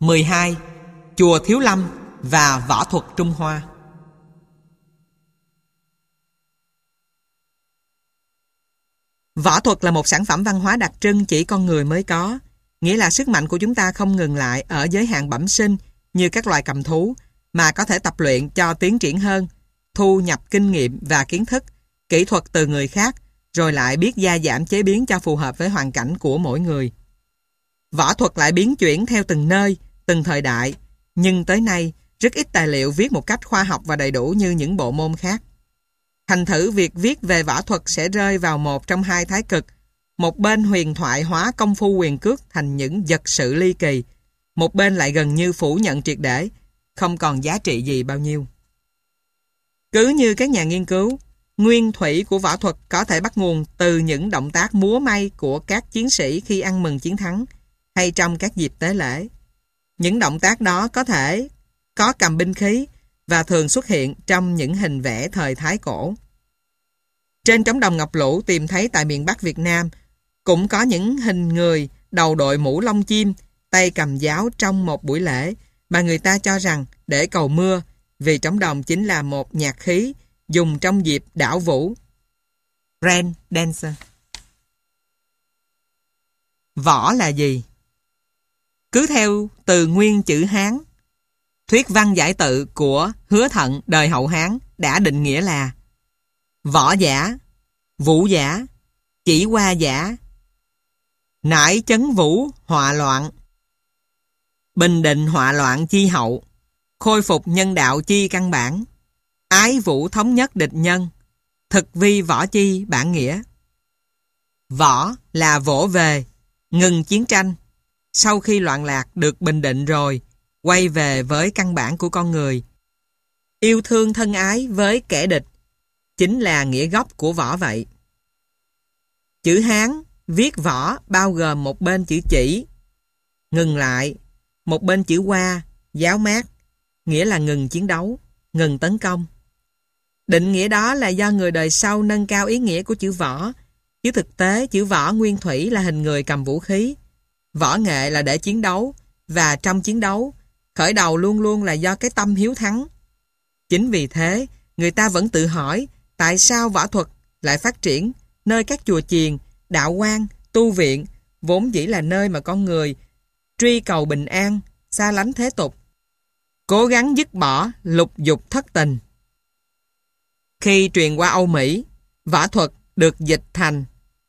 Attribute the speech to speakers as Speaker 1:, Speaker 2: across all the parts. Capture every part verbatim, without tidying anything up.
Speaker 1: mười hai. Chùa Thiếu Lâm và võ thuật Trung Hoa. Võ thuật là một sản phẩm văn hóa đặc trưng chỉ con người mới có, nghĩa là sức mạnh của chúng ta không ngừng lại ở giới hạn bẩm sinh như các loài cầm thú, mà có thể tập luyện cho tiến triển hơn, thu nhập kinh nghiệm và kiến thức, kỹ thuật từ người khác, rồi lại biết gia giảm chế biến cho phù hợp với hoàn cảnh của mỗi người. Võ thuật lại biến chuyển theo từng nơi, từng thời đại, nhưng tới nay rất ít tài liệu viết một cách khoa học và đầy đủ như những bộ môn khác. Thành thử việc viết về võ thuật sẽ rơi vào một trong hai thái cực, một bên huyền thoại hóa công phu quyền cước thành những vật sự ly kỳ, một bên lại gần như phủ nhận triệt để, không còn giá trị gì bao nhiêu. Cứ như các nhà nghiên cứu, nguyên thủy của võ thuật có thể bắt nguồn từ những động tác múa may của các chiến sĩ khi ăn mừng chiến thắng hay trong các dịp tế lễ. Những động tác đó có thể có cầm binh khí và thường xuất hiện trong những hình vẽ thời Thái Cổ. Trên trống đồng ngọc lũ tìm thấy tại miền Bắc Việt Nam cũng có những hình người đầu đội mũ lông chim, tay cầm giáo trong một buổi lễ mà người ta cho rằng để cầu mưa, vì trống đồng chính là một nhạc khí dùng trong dịp đảo vũ. Rain Dancer. Võ là gì? Cứ theo từ nguyên chữ Hán, Thuyết văn giải tự của Hứa Thận đời Hậu Hán đã định nghĩa là võ giả, vũ giả, chỉ hoa giả, nải chấn vũ họa loạn, bình định họa loạn chi hậu, khôi phục nhân đạo chi căn bản, ái vũ thống nhất địch nhân, thực vi võ chi bản nghĩa. Võ là vỗ về, ngừng chiến tranh, sau khi loạn lạc được bình định rồi, quay về với căn bản của con người. Yêu thương thân ái với kẻ địch, chính là nghĩa gốc của võ vậy. Chữ Hán viết võ bao gồm một bên chữ chỉ, ngừng lại, một bên chữ hoa, giáo mát, nghĩa là ngừng chiến đấu, ngừng tấn công. Định nghĩa đó là do người đời sau nâng cao ý nghĩa của chữ võ, chứ thực tế chữ võ nguyên thủy là hình người cầm vũ khí. Võ nghệ là để chiến đấu, và trong chiến đấu, khởi đầu luôn luôn là do cái tâm hiếu thắng. Chính vì thế, người ta vẫn tự hỏi tại sao võ thuật lại phát triển nơi các chùa chiền, đạo quan, tu viện, vốn dĩ là nơi mà con người truy cầu bình an, xa lánh thế tục, cố gắng dứt bỏ lục dục thất tình. Khi truyền qua Âu Mỹ, võ thuật được dịch thành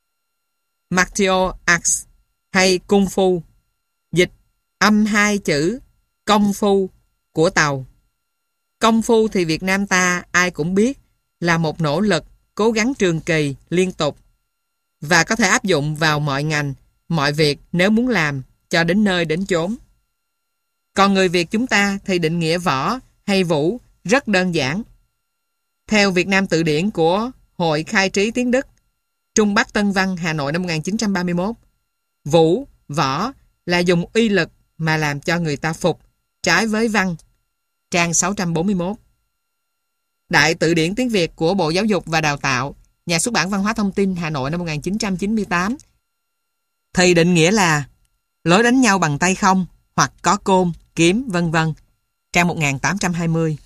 Speaker 1: martial arts hay cung phu, dịch âm hai chữ công phu của Tàu. Công phu thì Việt Nam ta ai cũng biết là một nỗ lực, cố gắng trường kỳ, liên tục và có thể áp dụng vào mọi ngành, mọi việc nếu muốn làm cho đến nơi đến chốn. Còn người Việt chúng ta thì định nghĩa võ hay vũ rất đơn giản. Theo Việt Nam Tự điển của Hội Khai trí tiếng Đức, Trung Bắc Tân Văn, Hà Nội năm một nghìn chín trăm ba mươi mốt, vũ, võ là dùng uy lực mà làm cho người ta phục, trái với văn, trang sáu trăm bốn mươi mốt. Đại Tự điển tiếng Việt của Bộ Giáo dục và Đào tạo, Nhà xuất bản Văn hóa Thông tin, Hà Nội năm một nghìn chín trăm chín mươi tám, thì định nghĩa là lối đánh nhau bằng tay không hoặc có côn, kiếm, vân vân, trang một nghìn tám trăm hai mươi.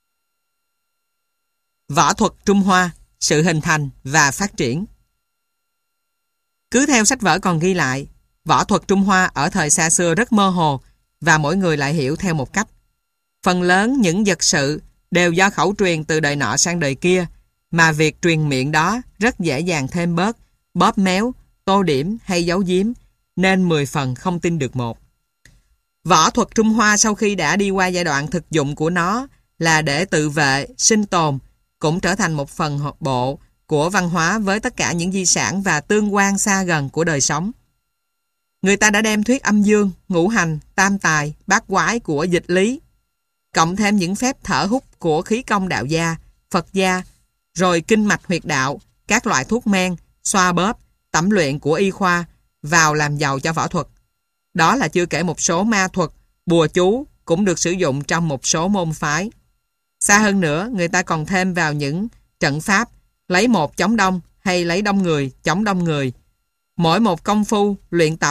Speaker 1: Võ thuật Trung Hoa, sự hình thành và phát triển. Cứ theo sách vở còn ghi lại, võ thuật Trung Hoa ở thời xa xưa rất mơ hồ và mỗi người lại hiểu theo một cách. Phần lớn những vật sự đều do khẩu truyền từ đời nọ sang đời kia, mà việc truyền miệng đó rất dễ dàng thêm bớt, bóp méo, tô điểm hay giấu giếm, nên mười phần không tin được một. Võ thuật Trung Hoa sau khi đã đi qua giai đoạn thực dụng của nó là để tự vệ, sinh tồn, cũng trở thành một phần bộ của văn hóa với tất cả những di sản và tương quan xa gần của đời sống. Người ta đã đem thuyết âm dương, ngũ hành, tam tài, bát quái của dịch lý, cộng thêm những phép thở hút của khí công đạo gia, Phật gia, rồi kinh mạch huyệt đạo, các loại thuốc men, xoa bóp, tẩm luyện của y khoa vào làm giàu cho võ thuật. Đó là chưa kể một số ma thuật, bùa chú cũng được sử dụng trong một số môn phái. Xa hơn nữa, người ta còn thêm vào những trận pháp lấy một chống đông hay lấy đông người chống đông người. Mỗi một công phu luyện tập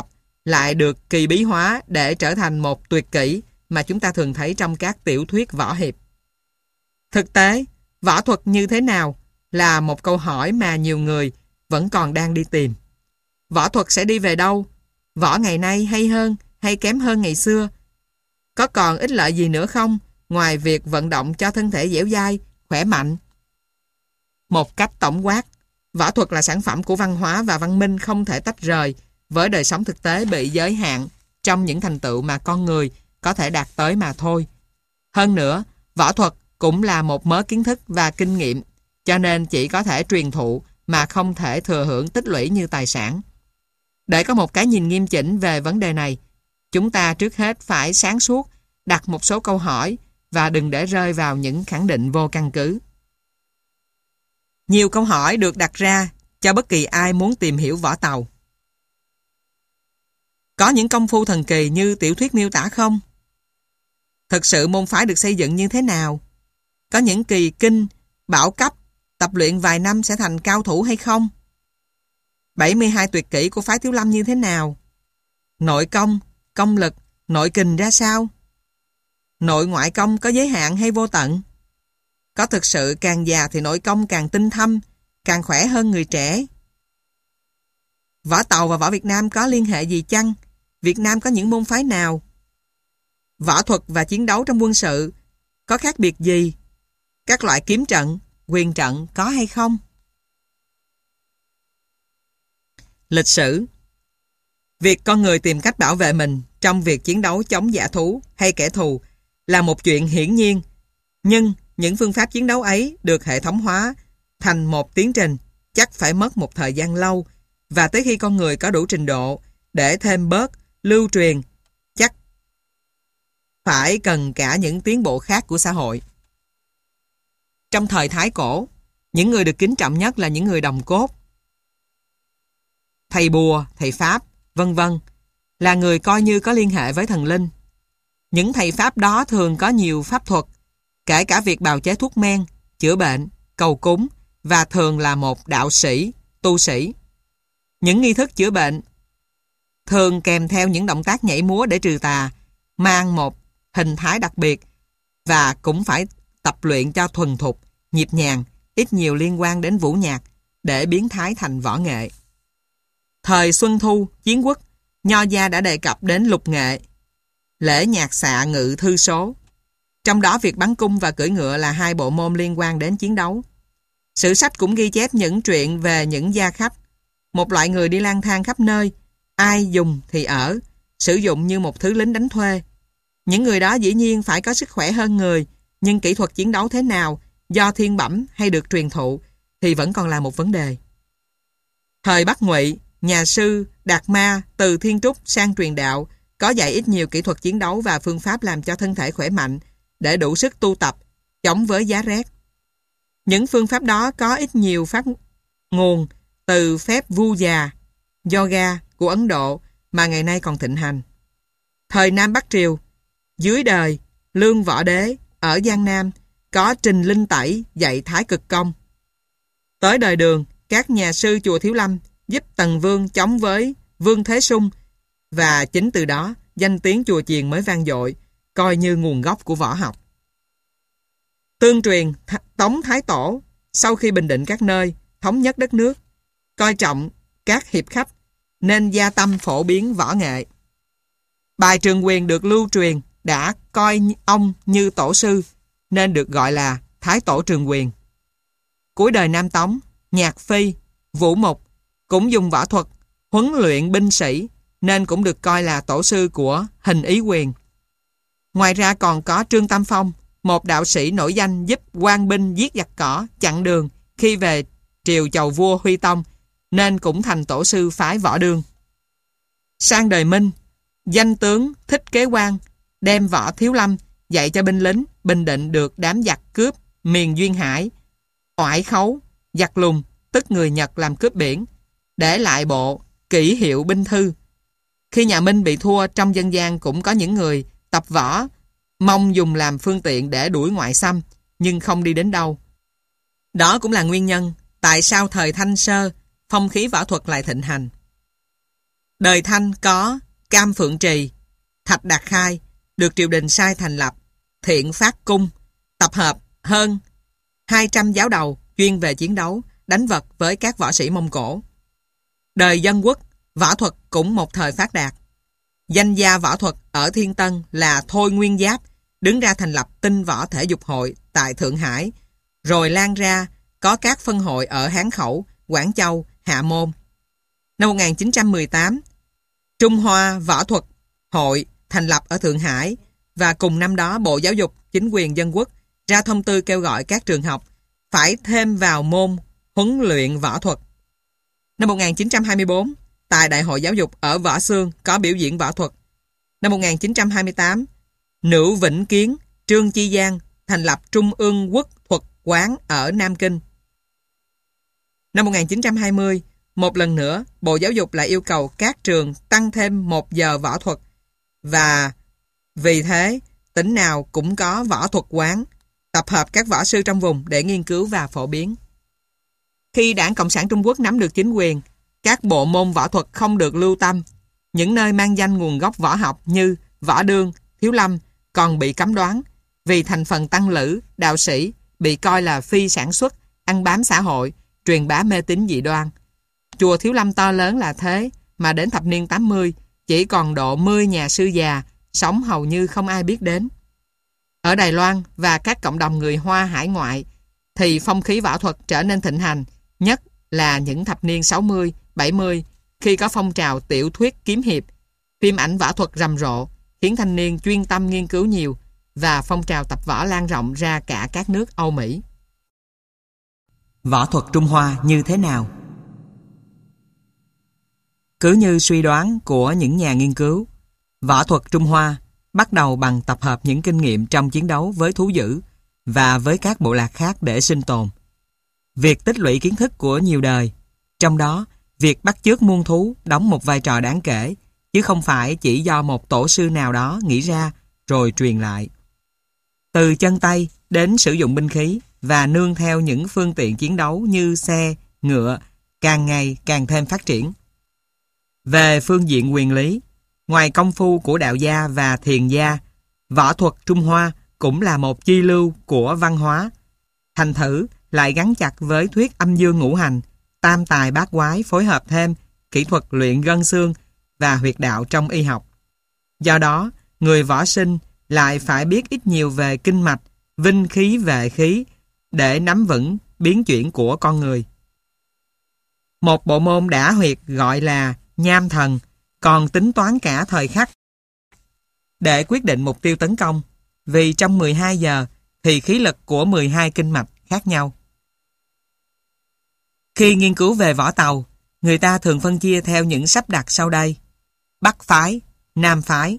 Speaker 1: lại được kỳ bí hóa để trở thành một tuyệt kỹ mà chúng ta thường thấy trong các tiểu thuyết võ hiệp. Thực tế, võ thuật như thế nào là một câu hỏi mà nhiều người vẫn còn đang đi tìm. Võ thuật sẽ đi về đâu? Võ ngày nay hay hơn hay kém hơn ngày xưa? Có còn ích lợi gì nữa không ngoài việc vận động cho thân thể dẻo dai, khỏe mạnh? Một cách tổng quát, võ thuật là sản phẩm của văn hóa và văn minh không thể tách rời với đời sống thực tế bị giới hạn trong những thành tựu mà con người có thể đạt tới mà thôi. Hơn nữa, võ thuật cũng là một mớ kiến thức và kinh nghiệm, cho nên chỉ có thể truyền thụ mà không thể thừa hưởng tích lũy như tài sản. Để có một cái nhìn nghiêm chỉnh về vấn đề này, chúng ta trước hết phải sáng suốt, đặt một số câu hỏi và đừng để rơi vào những khẳng định vô căn cứ. Nhiều câu hỏi được đặt ra cho bất kỳ ai muốn tìm hiểu võ tàu. Có những công phu thần kỳ như tiểu thuyết miêu tả không? Thực sự môn phái được xây dựng như thế nào? Có những kỳ kinh, bảo cấp, tập luyện vài năm sẽ thành cao thủ hay không? bảy mươi hai tuyệt kỹ của phái Thiếu Lâm như thế nào? Nội công, công lực, nội kình ra sao? Nội ngoại công có giới hạn hay vô tận? Có thực sự càng già thì nội công càng tinh thâm, càng khỏe hơn người trẻ? Võ Tàu và võ Việt Nam có liên hệ gì chăng? Việt Nam có những môn phái nào? Võ thuật và chiến đấu trong quân sự có khác biệt gì? Các loại kiếm trận, quyền trận có hay không? Lịch sử. Việc con người tìm cách bảo vệ mình trong việc chiến đấu chống dã thú hay kẻ thù là một chuyện hiển nhiên, nhưng những phương pháp chiến đấu ấy được hệ thống hóa thành một tiến trình chắc phải mất một thời gian lâu, và tới khi con người có đủ trình độ để thêm bớt, lưu truyền, chắc phải cần cả những tiến bộ khác của xã hội. Trong thời Thái Cổ, những người được kính trọng nhất là những người đồng cốt, thầy bùa, thầy pháp, vân vân, là người coi như có liên hệ với thần linh. Những thầy pháp đó thường có nhiều pháp thuật, kể cả việc bào chế thuốc men, chữa bệnh, cầu cúng, và thường là một đạo sĩ, tu sĩ. Những nghi thức chữa bệnh thường kèm theo những động tác nhảy múa để trừ tà, mang một hình thái đặc biệt và cũng phải tập luyện cho thuần thục, nhịp nhàng, ít nhiều liên quan đến vũ nhạc để biến thái thành võ nghệ. Thời Xuân Thu, Chiến Quốc, Nho gia đã đề cập đến lục nghệ, lễ nhạc xạ ngự thư số. Trong đó việc bắn cung và cưỡi ngựa là hai bộ môn liên quan đến chiến đấu. Sử sách cũng ghi chép những chuyện về những gia khách, một loại người đi lang thang khắp nơi, ai dùng thì ở, sử dụng như một thứ lính đánh thuê. Những người đó dĩ nhiên phải có sức khỏe hơn người, nhưng kỹ thuật chiến đấu thế nào, do thiên bẩm hay được truyền thụ, thì vẫn còn là một vấn đề. Thời Bắc Ngụy, nhà sư Đạt Ma từ thiên trúc sang truyền đạo có dạy ít nhiều kỹ thuật chiến đấu và phương pháp làm cho thân thể khỏe mạnh để đủ sức tu tập, chống với giá rét. Những phương pháp đó có ít nhiều phát nguồn từ phép vu già, yoga của Ấn Độ mà ngày nay còn thịnh hành. Thời Nam Bắc Triều, dưới đời Lương Võ Đế ở Giang Nam có Trình Linh Tẩy dạy Thái Cực Công. Tới đời Đường, các nhà sư chùa Thiếu Lâm giúp Tần Vương chống với Vương Thế Sung, và chính từ đó danh tiếng chùa chiền mới vang dội, coi như nguồn gốc của võ học. Tương truyền, th Tống Thái Tổ sau khi bình định các nơi, thống nhất đất nước, coi trọng các hiệp khách nên gia tâm phổ biến võ nghệ. Bài Trường Quyền được lưu truyền đã coi ông như tổ sư nên được gọi là Thái Tổ Trường Quyền. Cuối đời Nam Tống, Nhạc Phi, Vũ Mục cũng dùng võ thuật huấn luyện binh sĩ nên cũng được coi là tổ sư của Hình Ý Quyền. Ngoài ra còn có Trương Tam Phong, một đạo sĩ nổi danh giúp quan binh giết giặc cỏ, chặn đường khi về triều chầu vua Huy Tông, nên cũng thành tổ sư phái Võ Đương. Sang đời Minh, danh tướng Thích Kế Quang đem võ Thiếu Lâm dạy cho binh lính bình định được đám giặc cướp miền Duyên Hải, oải khấu, giặc lùng, tức người Nhật làm cướp biển, để lại bộ kỷ hiệu binh thư. Khi nhà Minh bị thua, trong dân gian cũng có những người tập võ mong dùng làm phương tiện để đuổi ngoại xâm, nhưng không đi đến đâu. Đó cũng là nguyên nhân tại sao thời Thanh Sơ phong khí võ thuật lại thịnh hành. Đời Thanh có Cam Phượng Trì, Thạch Đạt Khai được triều đình sai thành lập Thiện Phát Cung, tập hợp hơn hai trăm giáo đầu chuyên về chiến đấu, đánh vật với các võ sĩ Mông Cổ. Đời Dân Quốc, võ thuật cũng một thời phát đạt. Danh gia võ thuật ở Thiên Tân là Thôi Nguyên Giáp đứng ra thành lập Tinh Võ Thể Dục Hội tại Thượng Hải, rồi lan ra có các phân hội ở Hán Khẩu, Quảng Châu, Hạ Môn. Năm một nghìn chín trăm mười tám, Trung Hoa Võ Thuật Hội thành lập ở Thượng Hải, và cùng năm đó Bộ Giáo dục Chính quyền Dân Quốc ra thông tư kêu gọi các trường học phải thêm vào môn huấn luyện võ thuật. Năm một nghìn chín trăm hai mươi tư, tại Đại hội Giáo dục ở Võ Xương có biểu diễn võ thuật. Năm một nghìn chín trăm hai mươi tám, Nữ Vĩnh Kiến, Trương Chi Giang thành lập Trung ương Quốc thuật quán ở Nam Kinh. Năm một nghìn chín trăm hai mươi, một lần nữa, Bộ Giáo dục lại yêu cầu các trường tăng thêm một giờ võ thuật, và vì thế, tỉnh nào cũng có võ thuật quán, tập hợp các võ sư trong vùng để nghiên cứu và phổ biến. Khi Đảng Cộng sản Trung Quốc nắm được chính quyền, các bộ môn võ thuật không được lưu tâm. Những nơi mang danh nguồn gốc võ học như Võ Đương, Thiếu Lâm còn bị cấm đoán, vì thành phần tăng lữ, đạo sĩ bị coi là phi sản xuất, ăn bám xã hội, truyền bá mê tín dị đoan. Chùa Thiếu Lâm to lớn là thế, mà đến thập niên tám mươi, chỉ còn độ mười nhà sư già, sống hầu như không ai biết đến. Ở Đài Loan và các cộng đồng người Hoa hải ngoại, thì phong khí võ thuật trở nên thịnh hành, nhất là những thập niên sáu mươi, bảy mươi, khi có phong trào tiểu thuyết kiếm hiệp, phim ảnh võ thuật rầm rộ, khiến thanh niên chuyên tâm nghiên cứu nhiều, và phong trào tập võ lan rộng ra cả các nước Âu Mỹ. Võ thuật Trung Hoa như thế nào? Cứ như suy đoán của những nhà nghiên cứu, võ thuật Trung Hoa bắt đầu bằng tập hợp những kinh nghiệm trong chiến đấu với thú dữ và với các bộ lạc khác để sinh tồn. Việc tích lũy kiến thức của nhiều đời, trong đó việc bắt chước muôn thú đóng một vai trò đáng kể, chứ không phải chỉ do một tổ sư nào đó nghĩ ra rồi truyền lại. Từ chân tay đến sử dụng binh khí và nương theo những phương tiện chiến đấu như xe, ngựa, càng ngày càng thêm phát triển. Về phương diện quyền lý, ngoài công phu của đạo gia và thiền gia, võ thuật Trung Hoa cũng là một chi lưu của văn hóa. Thành thử lại gắn chặt với thuyết âm dương ngũ hành, tam tài bát quái, phối hợp thêm kỹ thuật luyện gân xương và huyệt đạo trong y học. Do đó, người võ sinh lại phải biết ít nhiều về kinh mạch, vinh khí vệ khí để nắm vững biến chuyển của con người. Một bộ môn đã huyệt gọi là nham thần còn tính toán cả thời khắc để quyết định mục tiêu tấn công, vì trong mười hai giờ thì khí lực của mười hai kinh mạch khác nhau. Khi nghiên cứu về võ tàu, người ta thường phân chia theo những sắp đặt sau đây: Bắc phái, Nam phái.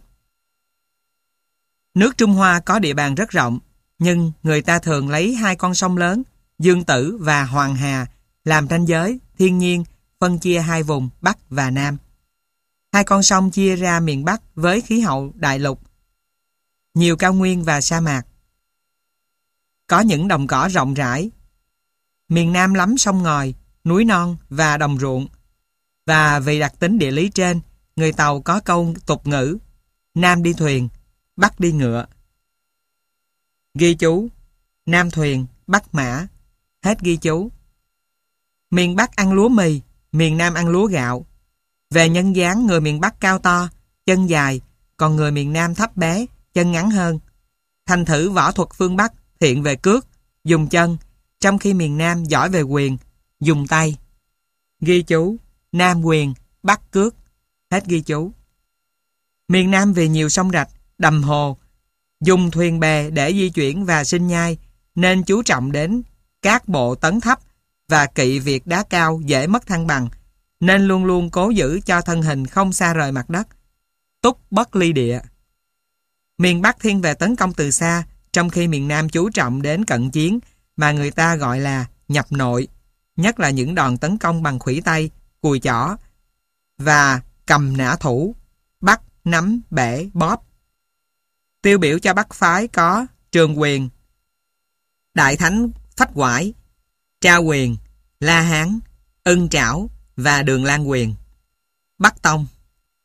Speaker 1: Nước Trung Hoa có địa bàn rất rộng, nhưng người ta thường lấy hai con sông lớn, Dương Tử và Hoàng Hà, làm ranh giới thiên nhiên, phân chia hai vùng Bắc và Nam. Hai con sông chia ra miền Bắc với khí hậu đại lục, nhiều cao nguyên và sa mạc, có những đồng cỏ rộng rãi. Miền Nam lắm sông ngòi, núi non và đồng ruộng. Và vì đặc tính địa lý trên, người Tàu có câu tục ngữ: Nam đi thuyền, Bắc đi ngựa. Ghi chú: Nam thuyền, Bắc mã. Hết ghi chú. Miền Bắc ăn lúa mì, miền Nam ăn lúa gạo. Về nhân dáng, người miền Bắc cao to, chân dài, còn người miền Nam thấp bé, chân ngắn hơn. Thành thử võ thuật phương Bắc thiện về cước, dùng chân, trong khi miền Nam giỏi về quyền, dùng tay. Ghi chú: Nam quyền, Bắc cước. Hết ghi chú. Miền Nam vì nhiều sông rạch, đầm hồ, dùng thuyền bè để di chuyển và sinh nhai, nên chú trọng đến các bộ tấn thấp và kỵ việc đá cao dễ mất thăng bằng, nên luôn luôn cố giữ cho thân hình không xa rời mặt đất, túc bất ly địa. Miền Bắc thiên về tấn công từ xa, trong khi miền Nam chú trọng đến cận chiến mà người ta gọi là nhập nội, nhất là những đòn tấn công bằng khuỷu tay, cùi chỏ và cầm nã thủ, bắt, nắm, bẻ, bóp. Tiêu biểu cho Bắc phái có Trường Quyền, Đại Thánh Phách Quải, Trao Quyền, La Hán, Ưng Trảo và Đường Lan Quyền. Bắc Tông.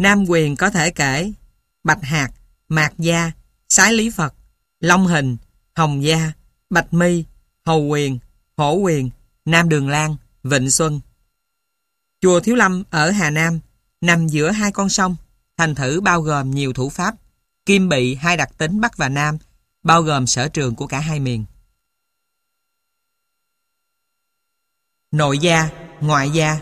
Speaker 1: Nam quyền có thể kể Bạch Hạc, Mạc Gia, Sái Lý Phật, Long Hình, Hồng Gia, Bạch Mi, Hầu Quyền, Hổ Quyền, Nam Đường Lan, Vịnh Xuân. Chùa Thiếu Lâm ở Hà Nam nằm giữa hai con sông, thành thử bao gồm nhiều thủ pháp, kim bị hai đặc tính Bắc và Nam, bao gồm sở trường của cả hai miền. Nội gia, ngoại gia.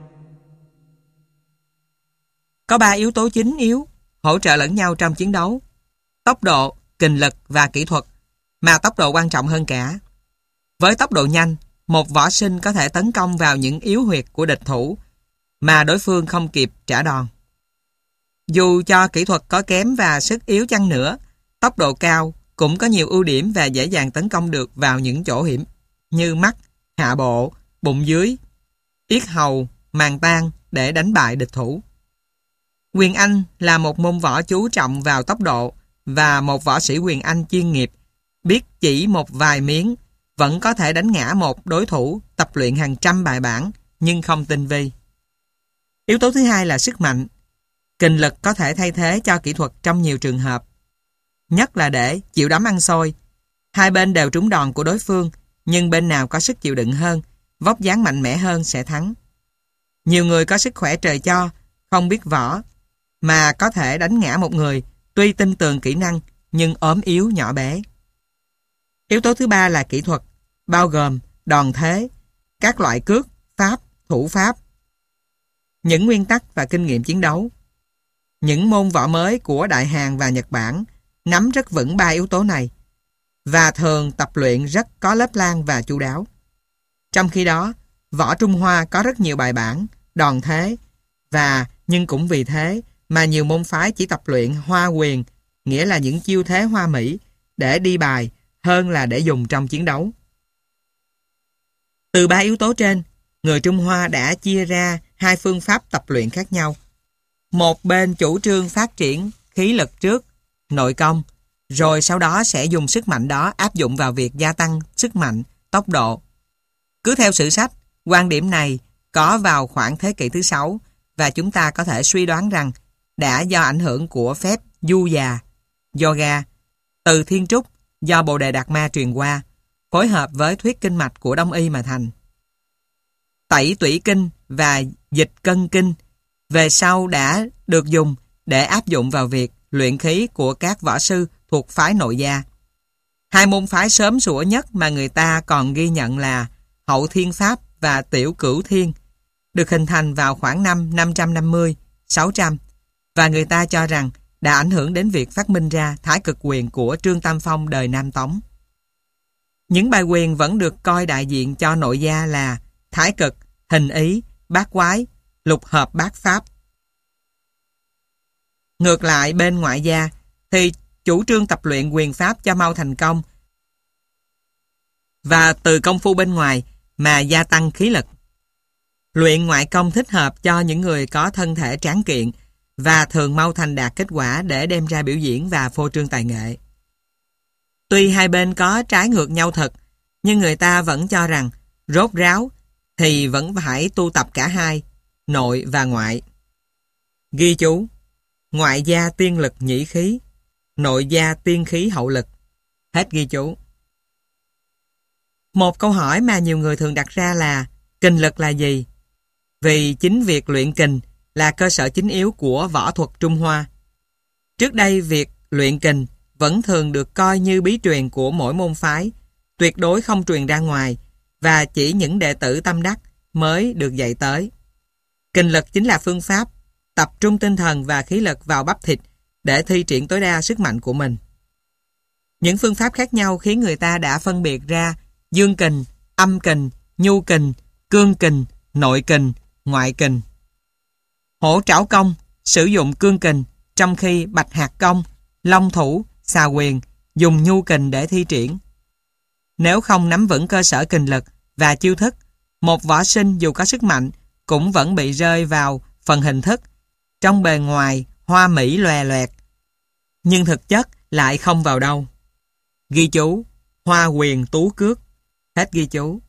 Speaker 1: Có ba yếu tố chính yếu hỗ trợ lẫn nhau trong chiến đấu: tốc độ, kình lực và kỹ thuật, mà tốc độ quan trọng hơn cả. Với tốc độ nhanh, một võ sinh có thể tấn công vào những yếu huyệt của địch thủ mà đối phương không kịp trả đòn. Dù cho kỹ thuật có kém và sức yếu chăng nữa, tốc độ cao cũng có nhiều ưu điểm và dễ dàng tấn công được vào những chỗ hiểm như mắt, hạ bộ, bụng dưới, yết hầu, màng tan để đánh bại địch thủ. Quyền Anh là một môn võ chú trọng vào tốc độ, và một võ sĩ quyền Anh chuyên nghiệp biết chỉ một vài miếng vẫn có thể đánh ngã một đối thủ tập luyện hàng trăm bài bản nhưng không tinh vi. Yếu tố thứ hai là sức mạnh. Kình lực có thể thay thế cho kỹ thuật trong nhiều trường hợp, nhất là để chịu đấm ăn xôi. Hai bên đều trúng đòn của đối phương, nhưng bên nào có sức chịu đựng hơn, vóc dáng mạnh mẽ hơn sẽ thắng. Nhiều người có sức khỏe trời cho, không biết võ, mà có thể đánh ngã một người tuy tin tường kỹ năng nhưng ốm yếu nhỏ bé. Yếu tố thứ ba là kỹ thuật, bao gồm đòn thế, các loại cước, pháp, thủ pháp, những nguyên tắc và kinh nghiệm chiến đấu. Những môn võ mới của Đại Hàn và Nhật Bản nắm rất vững ba yếu tố này và thường tập luyện rất có lớp lang và chu đáo. Trong khi đó, võ Trung Hoa có rất nhiều bài bản, đòn thế, và nhưng cũng vì thế mà nhiều môn phái chỉ tập luyện hoa quyền, nghĩa là những chiêu thế hoa mỹ, để đi bài hơn là để dùng trong chiến đấu. Từ ba yếu tố trên, người Trung Hoa đã chia ra hai phương pháp tập luyện khác nhau. Một bên chủ trương phát triển khí lực trước, nội công, rồi sau đó sẽ dùng sức mạnh đó áp dụng vào việc gia tăng sức mạnh, tốc độ. Cứ theo sử sách, quan điểm này có vào khoảng thế kỷ thứ sáu, và chúng ta có thể suy đoán rằng đã do ảnh hưởng của phép du già, yoga, từ thiên trúc do Bồ Đề Đạt Ma truyền qua, phối hợp với thuyết kinh mạch của Đông y mà thành. Tẩy tủy kinh và dịch cân kinh về sau đã được dùng để áp dụng vào việc luyện khí của các võ sư thuộc phái nội gia. Hai môn phái sớm sủa nhất mà người ta còn ghi nhận là Hậu Thiên Pháp và Tiểu Cửu Thiên, được hình thành vào khoảng năm năm trăm năm mươi đến sáu trăm, và người ta cho rằng đã ảnh hưởng đến việc phát minh ra Thái Cực Quyền của Trương Tam Phong đời Nam Tống. Những bài quyền vẫn được coi đại diện cho nội gia là Thái Cực, Hình Ý, Bát Quái, Lục Hợp Bát Pháp. Ngược lại bên ngoại gia thì chủ trương tập luyện quyền pháp cho mau thành công, và từ công phu bên ngoài mà gia tăng khí lực. Luyện ngoại công thích hợp cho những người có thân thể tráng kiện và thường mau thành đạt kết quả để đem ra biểu diễn và phô trương tài nghệ. Tuy hai bên có trái ngược nhau thật, nhưng người ta vẫn cho rằng rốt ráo thì vẫn phải tu tập cả hai, nội và ngoại. Ghi chú: ngoại gia tiên lực nhĩ khí, nội gia tiên khí hậu lực. Hết ghi chú. Một câu hỏi mà nhiều người thường đặt ra là kình lực là gì? Vì chính việc luyện kình là cơ sở chính yếu của võ thuật Trung Hoa. Trước đây việc luyện kình vẫn thường được coi như bí truyền của mỗi môn phái, tuyệt đối không truyền ra ngoài, và chỉ những đệ tử tâm đắc mới được dạy tới. Kình lực chính là phương pháp tập trung tinh thần và khí lực vào bắp thịt để thi triển tối đa sức mạnh của mình. Những phương pháp khác nhau khiến người ta đã phân biệt ra dương kình, âm kình, nhu kình, cương kình, nội kình, ngoại kình. Hổ trảo công sử dụng cương kình, trong khi bạch hạt công, long thủ, xà quyền dùng nhu kình để thi triển. Nếu không nắm vững cơ sở kình lực và chiêu thức, một võ sinh dù có sức mạnh cũng vẫn bị rơi vào phần hình thức, trong bề ngoài hoa mỹ lòe loẹt, nhưng thực chất lại không vào đâu. Ghi chú: hoa quyền tú cước. Hết ghi chú.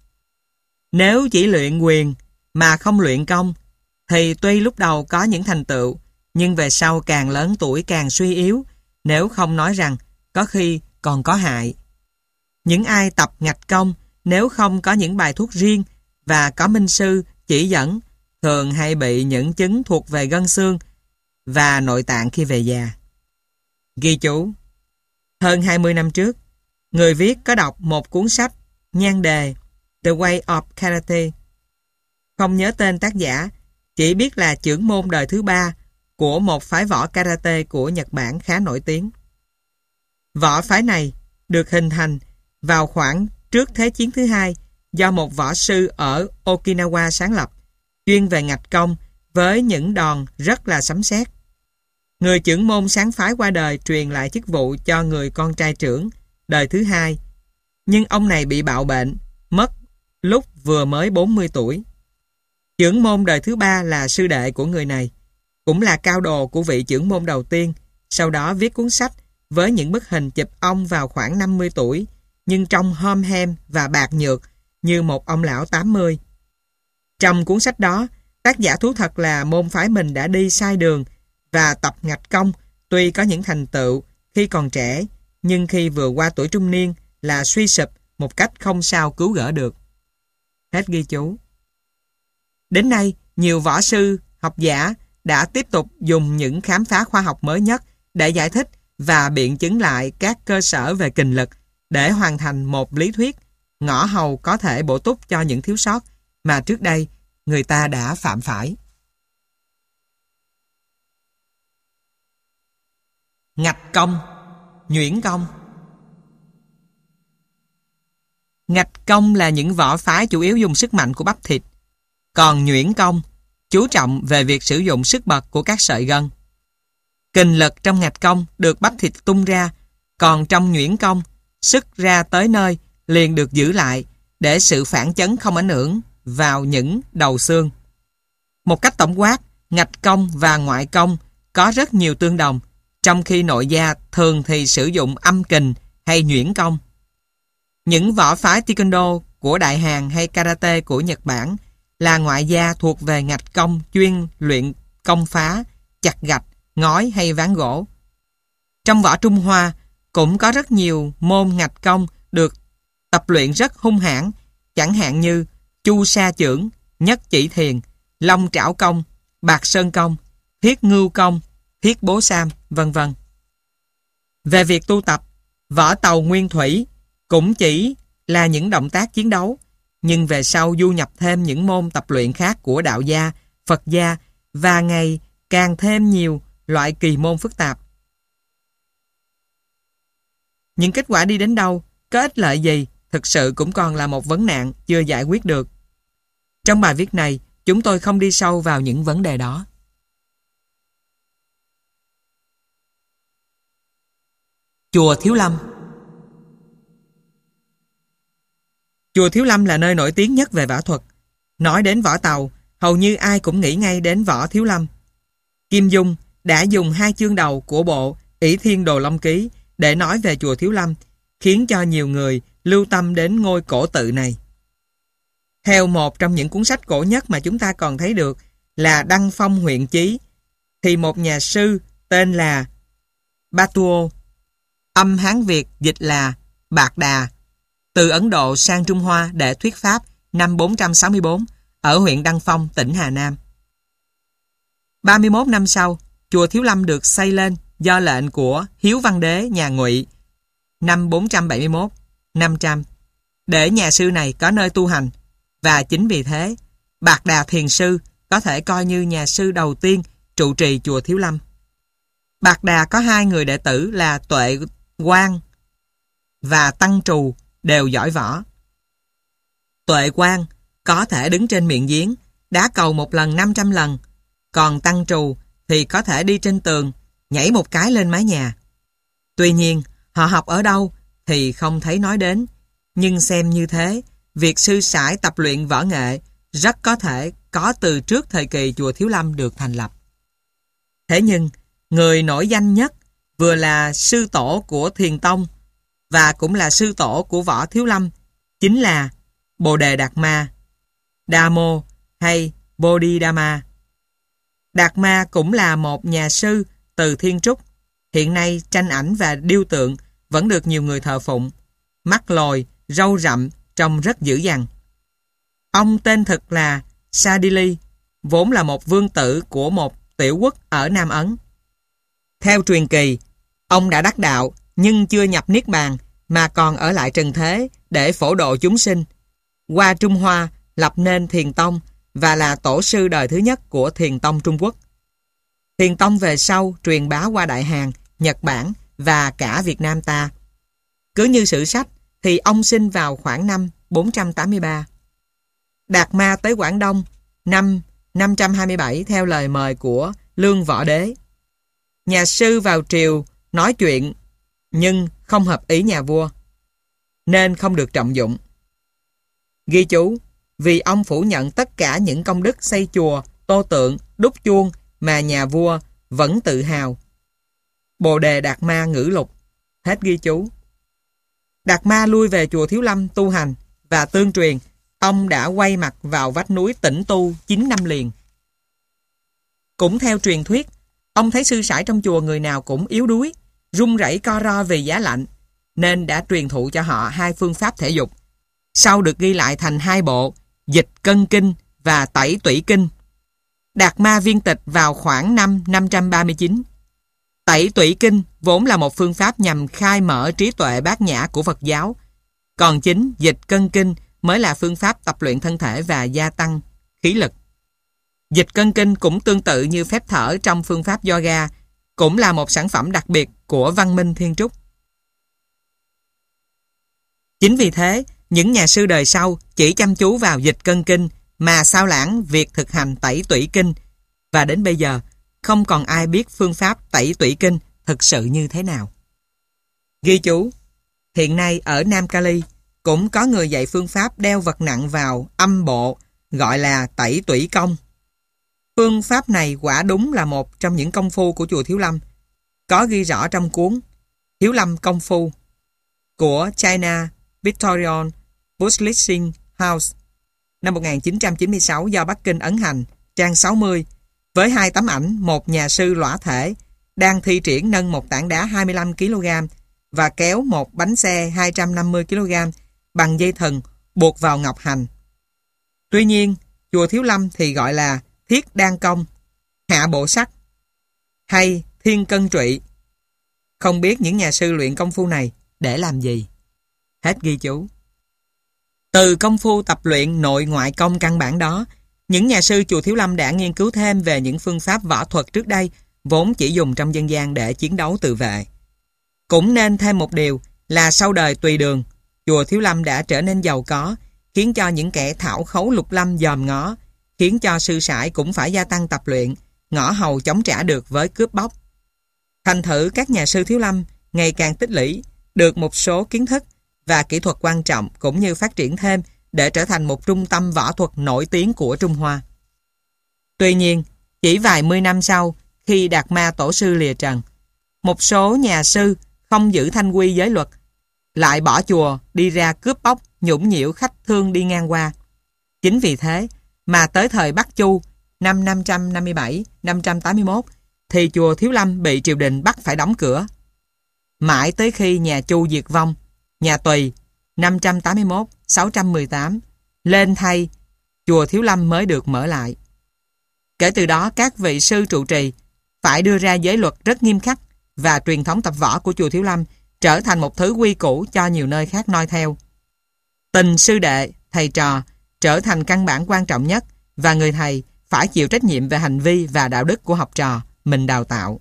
Speaker 1: Nếu chỉ luyện quyền mà không luyện công thì tuy lúc đầu có những thành tựu, nhưng về sau càng lớn tuổi càng suy yếu, nếu không nói rằng có khi còn có hại. Những ai tập ngạch công nếu không có những bài thuốc riêng và có minh sư chỉ dẫn thường hay bị những chứng thuộc về gân xương và nội tạng khi về già. Ghi chú: hơn hai mươi năm trước, người viết có đọc một cuốn sách nhan đề The Way of Karate. Không nhớ tên tác giả, chỉ biết là trưởng môn đời thứ ba của một phái võ karate của Nhật Bản khá nổi tiếng. Võ phái này được hình thành vào khoảng trước Thế chiến thứ hai do một võ sư ở Okinawa sáng lập, chuyên về ngạch công với những đòn rất là sấm sét. Người trưởng môn sáng phái qua đời truyền lại chức vụ cho người con trai trưởng đời thứ hai, nhưng ông này bị bạo bệnh, mất lúc vừa mới bốn mươi tuổi. Trưởng môn đời thứ ba là sư đệ của người này, cũng là cao đồ của vị trưởng môn đầu tiên, sau đó viết cuốn sách với những bức hình chụp ông vào khoảng năm mươi tuổi, nhưng trông hom hem và bạc nhược như một ông lão tám mươi. Trong cuốn sách đó, tác giả thú thật là môn phái mình đã đi sai đường và tập ngạch công tuy có những thành tựu khi còn trẻ, nhưng khi vừa qua tuổi trung niên là suy sụp một cách không sao cứu gỡ được. Hết ghi chú. Đến nay, nhiều võ sư, học giả đã tiếp tục dùng những khám phá khoa học mới nhất để giải thích và biện chứng lại các cơ sở về kình lực để hoàn thành một lý thuyết ngõ hầu có thể bổ túc cho những thiếu sót mà trước đây người ta đã phạm phải. Ngạch công, nhuyễn công. Ngạch công là những võ phái chủ yếu dùng sức mạnh của bắp thịt, còn nhuyễn công chú trọng về việc sử dụng sức bật của các sợi gân. Kình lực trong ngạch công được bắp thịt tung ra, còn trong nhuyễn công, sức ra tới nơi liền được giữ lại để sự phản chấn không ảnh hưởng vào những đầu xương. Một cách tổng quát, ngạch công và ngoại công có rất nhiều tương đồng, trong khi nội gia thường thì sử dụng âm kình hay nhuyễn công. Những võ phái Taekwondo của Đại Hàn hay Karate của Nhật Bản là ngoại gia thuộc về ngạch công chuyên luyện công phá, chặt gạch, ngói hay ván gỗ. Trong võ Trung Hoa cũng có rất nhiều môn ngạch công được tập luyện rất hung hãn, chẳng hạn như Chu Sa Chưởng, Nhất Chỉ Thiền, Long Trảo Công, Bạc Sơn Công, Thiết Ngưu Công, Thiết Bố Sam, vân vân. Về việc tu tập, võ tàu nguyên thủy cũng chỉ là những động tác chiến đấu, nhưng về sau du nhập thêm những môn tập luyện khác của đạo gia, Phật gia và ngày càng thêm nhiều loại kỳ môn phức tạp. Những kết quả đi đến đâu, có ích lợi gì, thực sự cũng còn là một vấn nạn chưa giải quyết được. Trong bài viết này, chúng tôi không đi sâu vào những vấn đề đó. Chùa Thiếu Lâm. Chùa Thiếu Lâm là nơi nổi tiếng nhất về võ thuật. Nói đến võ tàu, hầu như ai cũng nghĩ ngay đến võ Thiếu Lâm. Kim Dung đã dùng hai chương đầu của bộ Ỷ Thiên Đồ Long Ký để nói về chùa Thiếu Lâm, khiến cho nhiều người lưu tâm đến ngôi cổ tự này. Theo một trong những cuốn sách cổ nhất mà chúng ta còn thấy được là Đăng Phong Huyện Chí, thì một nhà sư tên là Batuo, âm Hán Việt dịch là Bạc Đà, từ Ấn Độ sang Trung Hoa để thuyết pháp năm bốn trăm sáu mươi tư ở huyện Đăng Phong, tỉnh Hà Nam. ba mươi mốt năm sau, chùa Thiếu Lâm được xây lên do lệnh của Hiếu Văn Đế nhà Ngụy năm bốn trăm bảy mươi mốt đến năm trăm để nhà sư này có nơi tu hành, và chính vì thế Bạc Đà Thiền Sư có thể coi như nhà sư đầu tiên trụ trì chùa Thiếu Lâm. Bạc Đà có hai người đệ tử là Tuệ Quang và Tăng Trù đều giỏi võ. Tuệ Quang có thể đứng trên miệng giếng, đá cầu một lần năm trăm lần, còn Tăng Trù thì có thể đi trên tường, nhảy một cái lên mái nhà. Tuy nhiên, họ học ở đâu thì không thấy nói đến, nhưng xem như thế, việc sư sãi tập luyện võ nghệ rất có thể có từ trước thời kỳ chùa Thiếu Lâm được thành lập. Thế nhưng, người nổi danh nhất vừa là sư tổ của Thiền Tông và cũng là sư tổ của võ Thiếu Lâm chính là Bồ Đề Đạt Ma, Đa Mô hay Bodhidharma. Đạt Ma cũng là một nhà sư từ Thiên Trúc. Hiện nay tranh ảnh và điêu tượng vẫn được nhiều người thờ phụng. Mắt lồi, râu rậm, trông rất dữ dằn. Ông tên thực là Sadili, vốn là một vương tử của một tiểu quốc ở Nam Ấn. Theo truyền kỳ, ông đã đắc đạo nhưng chưa nhập Niết Bàn mà còn ở lại trần thế để phổ độ chúng sinh. Qua Trung Hoa lập nên Thiền Tông và là tổ sư đời thứ nhất của Thiền Tông Trung Quốc. Thiền Tông về sau truyền bá qua Đại Hàn, Nhật Bản và cả Việt Nam ta. Cứ như sử sách thì ông sinh vào khoảng năm bốn trăm tám mươi ba. Đạt Ma tới Quảng Đông năm năm trăm hai mươi bảy theo lời mời của Lương Võ Đế. Nhà sư vào triều nói chuyện nhưng không hợp ý nhà vua, nên không được trọng dụng. Ghi chú, vì ông phủ nhận tất cả những công đức xây chùa, tô tượng, đúc chuông mà nhà vua vẫn tự hào. Bồ Đề Đạt Ma ngữ lục. Hết ghi chú. Đạt Ma lui về chùa Thiếu Lâm tu hành và tương truyền ông đã quay mặt vào vách núi tĩnh tu chín năm liền. Cũng theo truyền thuyết, ông thấy sư sãi trong chùa người nào cũng yếu đuối, run rẩy co ro vì giá lạnh, nên đã truyền thụ cho họ hai phương pháp thể dục. Sau được ghi lại thành hai bộ Dịch Cân Kinh và Tẩy Tủy Kinh. Đạt Ma viên tịch vào khoảng năm năm trăm ba mươi chín. Tẩy Tủy Kinh vốn là một phương pháp nhằm khai mở trí tuệ bát nhã của Phật giáo, còn chính Dịch Cân Kinh mới là phương pháp tập luyện thân thể và gia tăng khí lực. Dịch Cân Kinh cũng tương tự như phép thở trong phương pháp yoga, cũng là một sản phẩm đặc biệt của văn minh Thiên Trúc. Chính vì thế, những nhà sư đời sau chỉ chăm chú vào Dịch Cân Kinh mà sao lãng việc thực hành Tẩy Tủy Kinh, và đến bây giờ không còn ai biết phương pháp Tẩy Tủy Kinh thực sự như thế nào. Ghi chú, hiện nay ở Nam Cali cũng có người dạy phương pháp đeo vật nặng vào âm bộ, gọi là Tẩy Tủy Công. Phương pháp này quả đúng là một trong những công phu của chùa Thiếu Lâm, có ghi rõ trong cuốn Thiếu Lâm Công Phu của China Victorian Publishing House năm một nghìn chín trăm chín mươi sáu do Bắc Kinh ấn hành, trang sáu mươi, với hai tấm ảnh một nhà sư lõa thể đang thi triển nâng một tảng đá hai mươi lăm ki lô gam và kéo một bánh xe hai trăm năm mươi ki lô gam bằng dây thừng buộc vào ngọc hành. Tuy nhiên, chùa Thiếu Lâm thì gọi là Thiết Đan Công, Hạ Bộ Sắc hay Thiên Cân Trụy. Không biết những nhà sư luyện công phu này để làm gì. Hết ghi chú. Từ công phu tập luyện nội ngoại công căn bản đó, những nhà sư chùa Thiếu Lâm đã nghiên cứu thêm về những phương pháp võ thuật trước đây vốn chỉ dùng trong dân gian để chiến đấu tự vệ. Cũng nên thêm một điều là sau đời Tùy Đường, chùa Thiếu Lâm đã trở nên giàu có, khiến cho những kẻ thảo khấu lục lâm dòm ngó, khiến cho sư sãi cũng phải gia tăng tập luyện, ngõ hầu chống trả được với cướp bóc. Thành thử các nhà sư Thiếu Lâm ngày càng tích lũy được một số kiến thức và kỹ thuật quan trọng, cũng như phát triển thêm để trở thành một trung tâm võ thuật nổi tiếng của Trung Hoa. Tuy nhiên, chỉ vài mươi năm sau, khi Đạt Ma tổ sư lìa trần, một số nhà sư không giữ thanh quy giới luật, lại bỏ chùa đi ra cướp bóc, nhũng nhiễu khách thương đi ngang qua. Chính vì thế mà tới thời Bắc Chu năm năm trăm năm mươi bảy đến năm trăm tám mươi mốt thì chùa Thiếu Lâm bị triều đình bắt phải đóng cửa. Mãi tới khi nhà Chu diệt vong, nhà Tùy năm trăm tám mươi mốt đến sáu trăm mười tám lên thay, chùa Thiếu Lâm mới được mở lại. Kể từ đó, các vị sư trụ trì phải đưa ra giới luật rất nghiêm khắc, và truyền thống tập võ của chùa Thiếu Lâm trở thành một thứ quy củ cho nhiều nơi khác noi theo. Tình sư đệ, thầy trò trở thành căn bản quan trọng nhất, và người thầy phải chịu trách nhiệm về hành vi và đạo đức của học trò mình đào tạo.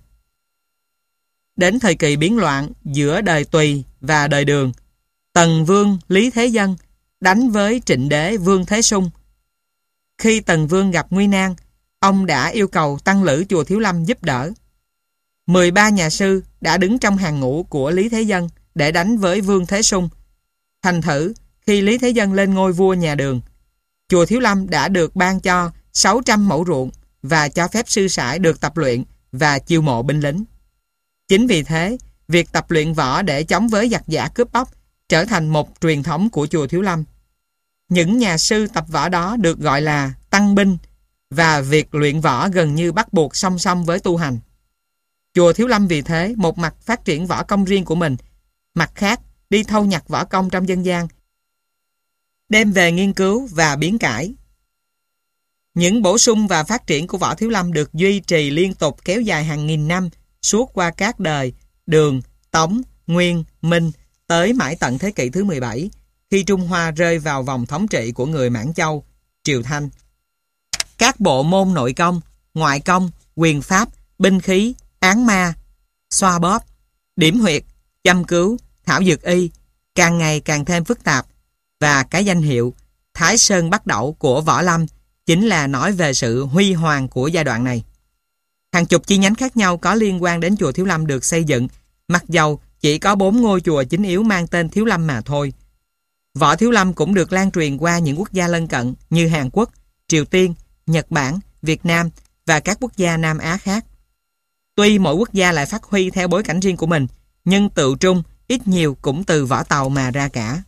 Speaker 1: Đến thời kỳ biến loạn giữa đời Tùy và đời Đường, Tần Vương Lý Thế Dân đánh với Trịnh Đế Vương Thế Sung. Khi Tần Vương gặp nguy nan, ông đã yêu cầu tăng lữ chùa Thiếu Lâm giúp đỡ. mười ba nhà sư đã đứng trong hàng ngũ của Lý Thế Dân để đánh với Vương Thế Sung. Thành thử, khi Lý Thế Dân lên ngôi vua nhà Đường, chùa Thiếu Lâm đã được ban cho sáu trăm mẫu ruộng và cho phép sư sãi được tập luyện và chiêu mộ binh lính. Chính vì thế, việc tập luyện võ để chống với giặc giả cướp bóc trở thành một truyền thống của chùa Thiếu Lâm. Những nhà sư tập võ đó được gọi là tăng binh, và việc luyện võ gần như bắt buộc song song với tu hành. Chùa Thiếu Lâm vì thế một mặt phát triển võ công riêng của mình, mặt khác đi thâu nhặt võ công trong dân gian, đem về nghiên cứu và biến cải. Những bổ sung và phát triển của võ Thiếu Lâm được duy trì liên tục kéo dài hàng nghìn năm suốt qua các đời Đường, Tống, Nguyên, Minh tới mãi tận thế kỷ thứ mười bảy, khi Trung Hoa rơi vào vòng thống trị của người Mãn Châu, Triều Thanh. Các bộ môn nội công, ngoại công, quyền pháp, binh khí, án ma, xoa bóp, điểm huyệt, châm cứu, thảo dược y càng ngày càng thêm phức tạp, và cái danh hiệu Thái Sơn Bắt Đẩu của Võ Lâm chính là nói về sự huy hoàng của giai đoạn này. Hàng chục chi nhánh khác nhau có liên quan đến chùa Thiếu Lâm được xây dựng, mặc dầu chỉ có bốn ngôi chùa chính yếu mang tên Thiếu Lâm mà thôi. Võ Thiếu Lâm cũng được lan truyền qua những quốc gia lân cận như Hàn Quốc, Triều Tiên, Nhật Bản, Việt Nam và các quốc gia Nam Á khác. Tuy mỗi quốc gia lại phát huy theo bối cảnh riêng của mình, nhưng tựu trung ít nhiều cũng từ võ Tàu mà ra cả.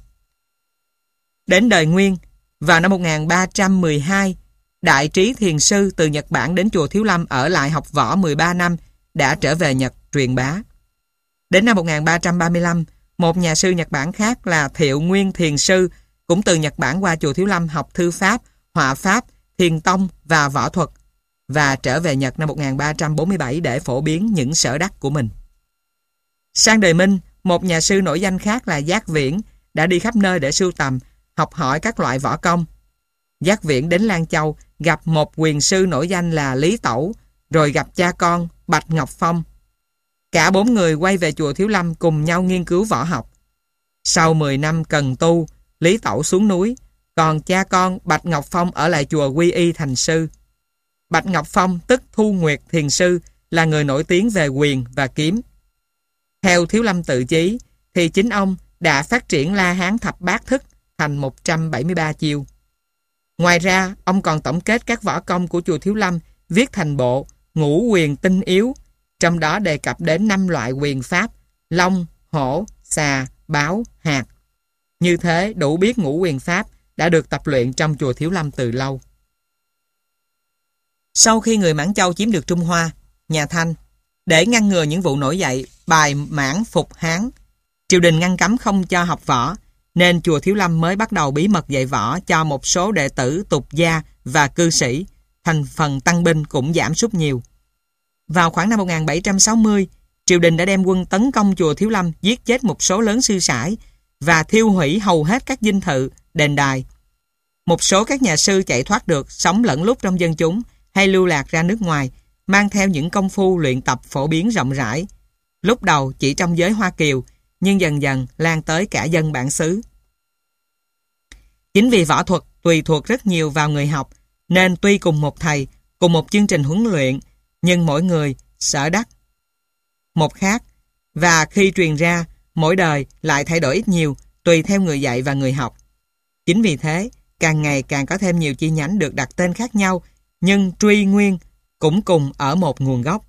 Speaker 1: Đến đời Nguyên, vào năm một nghìn ba trăm mười hai, Đại Trí Thiền Sư từ Nhật Bản đến chùa Thiếu Lâm ở lại học võ mười ba năm, đã trở về Nhật truyền bá. Đến năm một nghìn ba trăm ba mươi lăm, một nhà sư Nhật Bản khác là Thiệu Nguyên Thiền Sư cũng từ Nhật Bản qua chùa Thiếu Lâm học thư pháp, họa pháp, thiền tông và võ thuật, và trở về Nhật năm một nghìn ba trăm bốn mươi bảy để phổ biến những sở đắc của mình. Sang đời Minh, một nhà sư nổi danh khác là Giác Viễn đã đi khắp nơi để sưu tầm, học hỏi các loại võ công. Giác Viễn đến Lan Châu gặp một quyền sư nổi danh là Lý Tẩu, rồi gặp cha con Bạch Ngọc Phong. Cả bốn người quay về chùa Thiếu Lâm cùng nhau nghiên cứu võ học. Sau mười năm cần tu, Lý Tẩu xuống núi, còn cha con Bạch Ngọc Phong ở lại chùa quy y thành sư. Bạch Ngọc Phong tức Thu Nguyệt Thiền Sư là người nổi tiếng về quyền và kiếm. Theo Thiếu Lâm tự chí thì chính ông đã phát triển La Hán thập bát thức thành một trăm bảy mươi ba chiêu. Ngoài ra, ông còn tổng kết các võ công của chùa Thiếu Lâm viết thành bộ Ngũ Quyền Tinh Yếu, trong đó đề cập đến năm loại quyền pháp: Long, Hổ, Xà, Báo, Hạt. Như thế, đủ biết ngũ quyền pháp đã được tập luyện trong chùa Thiếu Lâm từ lâu. Sau khi người Mãn Châu chiếm được Trung Hoa, nhà Thanh, để ngăn ngừa những vụ nổi dậy bài Mãn phục Hán, triều đình ngăn cấm không cho học võ, nên chùa Thiếu Lâm mới bắt đầu bí mật dạy võ cho một số đệ tử tục gia và cư sĩ, thành phần tăng binh cũng giảm sút nhiều. Vào khoảng năm một nghìn bảy trăm sáu mươi, triều đình đã đem quân tấn công chùa Thiếu Lâm, giết chết một số lớn sư sãi và thiêu hủy hầu hết các dinh thự, đền đài. Một số các nhà sư chạy thoát được, sống lẫn lút trong dân chúng hay lưu lạc ra nước ngoài, mang theo những công phu luyện tập phổ biến rộng rãi. Lúc đầu chỉ trong giới Hoa Kiều, nhưng dần dần lan tới cả dân bản xứ. Chính vì võ thuật tùy thuộc rất nhiều vào người học, nên tuy cùng một thầy, cùng một chương trình huấn luyện, nhưng mỗi người sở đắc một khác, và khi truyền ra, mỗi đời lại thay đổi ít nhiều tùy theo người dạy và người học. Chính vì thế, càng ngày càng có thêm nhiều chi nhánh được đặt tên khác nhau, nhưng truy nguyên cũng cùng ở một nguồn gốc.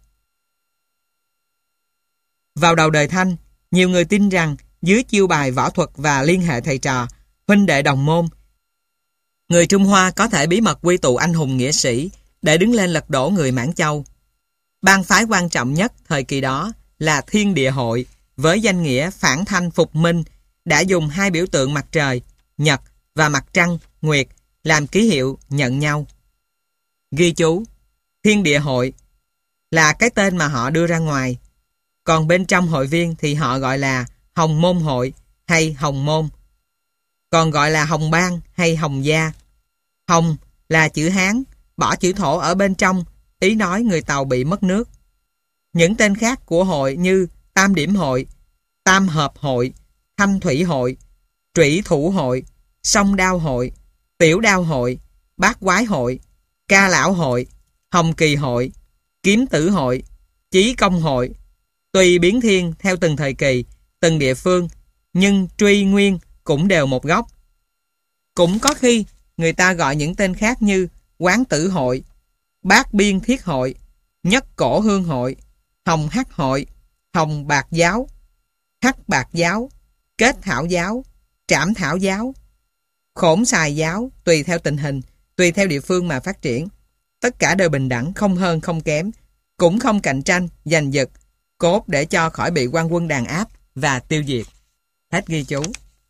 Speaker 1: Vào đầu đời Thanh, nhiều người tin rằng dưới chiêu bài võ thuật và liên hệ thầy trò, huynh đệ đồng môn, người Trung Hoa có thể bí mật quy tụ anh hùng nghĩa sĩ để đứng lên lật đổ người Mãn Châu. Bang phái quan trọng nhất thời kỳ đó là Thiên Địa Hội, với danh nghĩa phản thanh phục minh, đã dùng hai biểu tượng mặt trời, nhật và mặt trăng, nguyệt làm ký hiệu nhận nhau. Ghi chú: Thiên Địa Hội là cái tên mà họ đưa ra ngoài, còn bên trong hội viên thì họ gọi là Hồng Môn Hội hay Hồng Môn, còn gọi là Hồng Bang hay Hồng Gia. Hồng là chữ Hán, bỏ chữ thổ ở bên trong, ý nói người Tàu bị mất nước. Những tên khác của hội như Tam Điểm Hội, Tam Hợp Hội, Thanh Thủy Hội, Trủy Thủ Hội, Song Đao Hội, Tiểu Đao Hội, Bát Quái Hội, Ca Lão Hội, Hồng Kỳ Hội, Kiếm Tử Hội, Chí Công Hội, tùy biến thiên theo từng thời kỳ, từng địa phương, nhưng truy nguyên cũng đều một gốc. Cũng có khi người ta gọi những tên khác như Quán Tử Hội, Bát Biên Thiết Hội, Nhất Cổ Hương Hội, Hồng Hắc Hội, Hồng Bạc Giáo, Hắc Bạc Giáo, Kết Thảo Giáo, Trảm Thảo Giáo, Khổn Xài Giáo, tùy theo tình hình, tùy theo địa phương mà phát triển. Tất cả đều bình đẳng, không hơn không kém, cũng không cạnh tranh, giành giật, cốt để cho khỏi bị quan quân đàn áp và tiêu diệt. Hết ghi chú.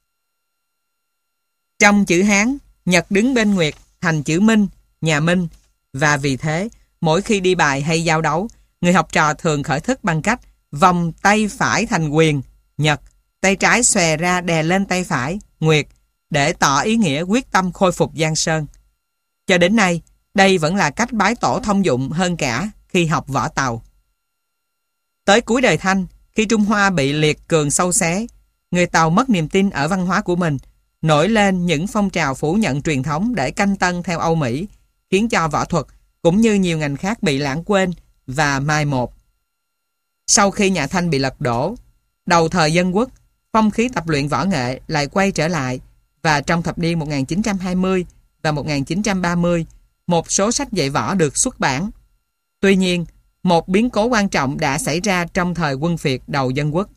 Speaker 1: Trong chữ Hán, Nhật đứng bên Nguyệt thành chữ Minh, nhà Minh, và vì thế, mỗi khi đi bài hay giao đấu, người học trò thường khởi thức bằng cách vòng tay phải thành quyền, Nhật, tay trái xòe ra đè lên tay phải, Nguyệt, để tỏ ý nghĩa quyết tâm khôi phục Giang Sơn. Cho đến nay, đây vẫn là cách bái tổ thông dụng hơn cả khi học võ tàu. Tới cuối đời Thanh, khi Trung Hoa bị liệt cường xâu xé, người Tàu mất niềm tin ở văn hóa của mình, nổi lên những phong trào phủ nhận truyền thống để canh tân theo Âu Mỹ, khiến cho võ thuật cũng như nhiều ngành khác bị lãng quên và mai một. Sau khi nhà Thanh bị lật đổ, đầu thời Dân Quốc, phong khí tập luyện võ nghệ lại quay trở lại, và trong thập niên một nghìn chín trăm hai mươi và một nghìn chín trăm ba mươi, một số sách dạy võ được xuất bản. Tuy nhiên, một biến cố quan trọng đã xảy ra trong thời quân phiệt đầu Dân Quốc.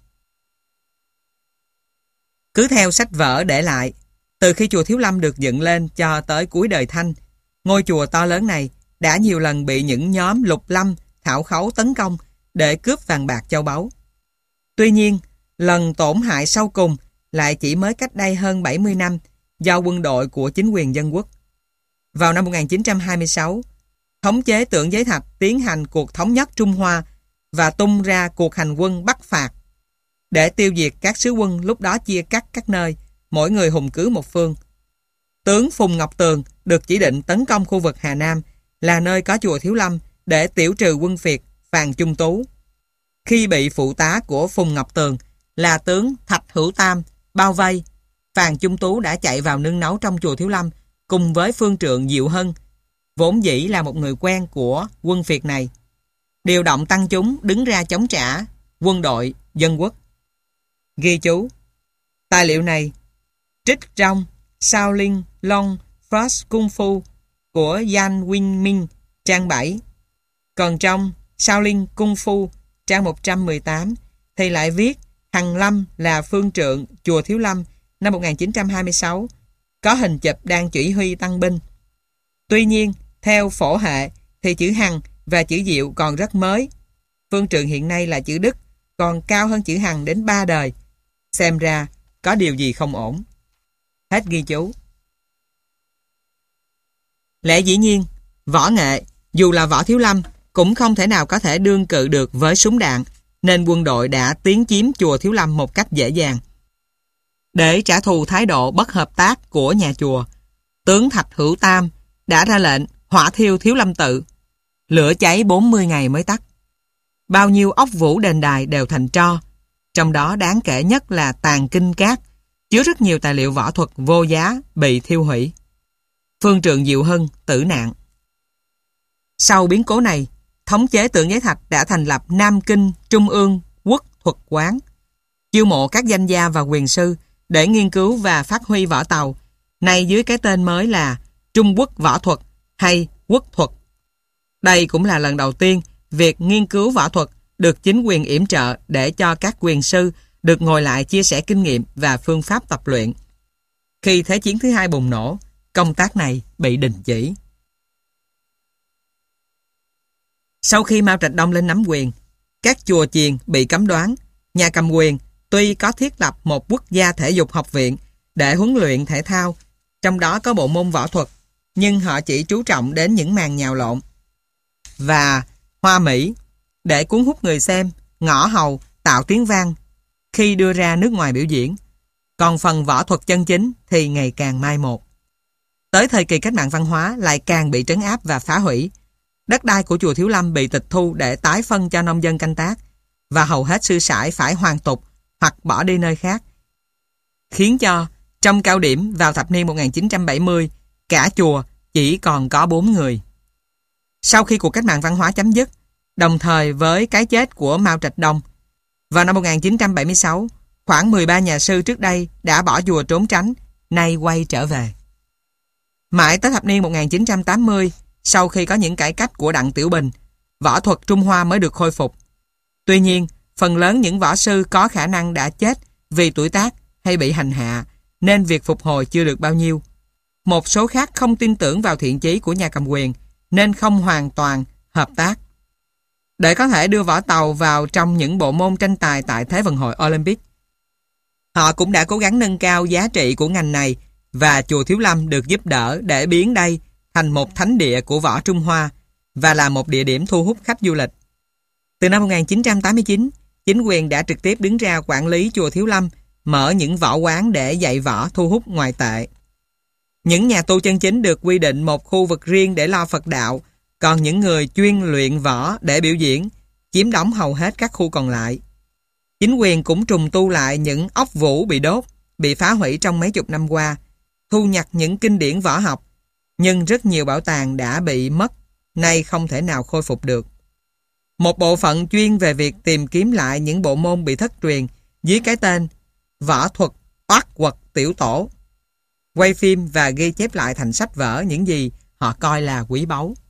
Speaker 1: Cứ theo sách vở để lại, từ khi chùa Thiếu Lâm được dựng lên cho tới cuối đời Thanh, ngôi chùa to lớn này đã nhiều lần bị những nhóm lục lâm, thảo khấu tấn công để cướp vàng bạc châu báu. Tuy nhiên, lần tổn hại sau cùng lại chỉ mới cách đây hơn bảy mươi năm do quân đội của chính quyền Dân Quốc. Vào năm một nghìn chín trăm hai mươi sáu, thống chế Tượng Giới Thạch tiến hành cuộc thống nhất Trung Hoa và tung ra cuộc hành quân Bắc phạt để tiêu diệt các sứ quân lúc đó chia cắt các nơi, mỗi người hùng cứ một phương. Tướng Phùng Ngọc Tường được chỉ định tấn công khu vực Hà Nam, là nơi có chùa Thiếu Lâm, để tiểu trừ quân phiệt Phàn Chung Tú. Khi bị phụ tá của Phùng Ngọc Tường là tướng Thạch Hữu Tam bao vây, Phàn Chung Tú đã chạy vào nương náu trong chùa Thiếu Lâm cùng với phương trượng Diệu Hân, vốn dĩ là một người quen của quân phiệt này, điều động tăng chúng đứng ra chống trả quân đội Dân Quốc. Ghi chú: tài liệu này trích trong Shaolin Long First Kung Fu của Yan Wing Minh trang bảy. Còn trong Shaolin Kung Fu trang một trăm mười tám thì lại viết Hằng Lâm là phương trượng chùa Thiếu Lâm năm một nghìn chín trăm hai mươi sáu, có hình chụp đang chỉ huy tăng binh. Tuy nhiên, theo phổ hệ thì chữ Hằng và chữ Diệu còn rất mới. Phương trượng hiện nay là chữ Đức, còn cao hơn chữ Hằng đến ba đời. Xem ra có điều gì không ổn. Hết ghi chú. Lẽ dĩ nhiên, võ nghệ, dù là võ Thiếu Lâm, cũng không thể nào có thể đương cự được với súng đạn, nên quân đội đã tiến chiếm chùa Thiếu Lâm một cách dễ dàng. Để trả thù thái độ bất hợp tác của nhà chùa, tướng Thạch Hữu Tam đã ra lệnh hỏa thiêu Thiếu Lâm tự. Lửa cháy bốn mươi ngày mới tắt. Bao nhiêu ốc vũ đền đài đều thành tro, trong đó đáng kể nhất là tàn kinh cát, chứa rất nhiều tài liệu võ thuật vô giá bị thiêu hủy. Phương trượng Diệu Hân tử nạn. Sau biến cố này, thống chế Tượng Giới Thạch đã thành lập Nam Kinh Trung ương Quốc Thuật Quán, chiêu mộ các danh gia và quyền sư để nghiên cứu và phát huy võ tàu, nay dưới cái tên mới là Trung Quốc Võ Thuật hay Quốc Thuật. Đây cũng là lần đầu tiên việc nghiên cứu võ thuật được chính quyền yểm trợ để cho các quyền sư được ngồi lại chia sẻ kinh nghiệm và phương pháp tập luyện. Khi Thế chiến thứ hai bùng nổ, công tác này bị đình chỉ. Sau khi Mao Trạch Đông lên nắm quyền, các chùa chiền bị cấm đoán. Nhà cầm quyền tuy có thiết lập một quốc gia thể dục học viện để huấn luyện thể thao, trong đó có bộ môn võ thuật, nhưng họ chỉ chú trọng đến những màn nhào lộn và hoa mỹ để cuốn hút người xem, ngõ hầu, tạo tiếng vang khi đưa ra nước ngoài biểu diễn. Còn phần võ thuật chân chính thì ngày càng mai một. Tới thời kỳ cách mạng văn hóa lại càng bị trấn áp và phá hủy. Đất đai của chùa Thiếu Lâm bị tịch thu để tái phân cho nông dân canh tác, và hầu hết sư sãi phải hoàn tục hoặc bỏ đi nơi khác, khiến cho trong cao điểm vào thập niên một nghìn chín trăm bảy mươi, cả chùa chỉ còn có bốn người. Sau khi cuộc cách mạng văn hóa chấm dứt, đồng thời với cái chết của Mao Trạch Đông, vào năm một nghìn chín trăm bảy mươi sáu, khoảng mười ba nhà sư trước đây đã bỏ chùa trốn tránh, nay quay trở về. Mãi tới thập niên một nghìn chín trăm tám mươi, sau khi có những cải cách của Đặng Tiểu Bình, võ thuật Trung Hoa mới được khôi phục. Tuy nhiên, phần lớn những võ sư có khả năng đã chết vì tuổi tác hay bị hành hạ, nên việc phục hồi chưa được bao nhiêu. Một số khác không tin tưởng vào thiện chí của nhà cầm quyền, nên không hoàn toàn hợp tác. Để có thể đưa võ tàu vào trong những bộ môn tranh tài tại Thế vận hội Olympic, họ cũng đã cố gắng nâng cao giá trị của ngành này và chùa Thiếu Lâm được giúp đỡ để biến đây thành một thánh địa của võ Trung Hoa và là một địa điểm thu hút khách du lịch. Từ năm một nghìn chín trăm tám mươi chín, chính quyền đã trực tiếp đứng ra quản lý chùa Thiếu Lâm, mở những võ quán để dạy võ thu hút ngoại tệ. Những nhà tu chân chính được quy định một khu vực riêng để lo Phật đạo, còn những người chuyên luyện võ để biểu diễn chiếm đóng hầu hết các khu còn lại. Chính quyền cũng trùng tu lại những ốc vũ bị đốt, bị phá hủy trong mấy chục năm qua, thu nhặt những kinh điển võ học, nhưng rất nhiều bảo tàng đã bị mất, nay không thể nào khôi phục được. Một bộ phận chuyên về việc tìm kiếm lại những bộ môn bị thất truyền dưới cái tên Võ thuật oát quật tiểu tổ, quay phim và ghi chép lại thành sách vở những gì họ coi là quý báu.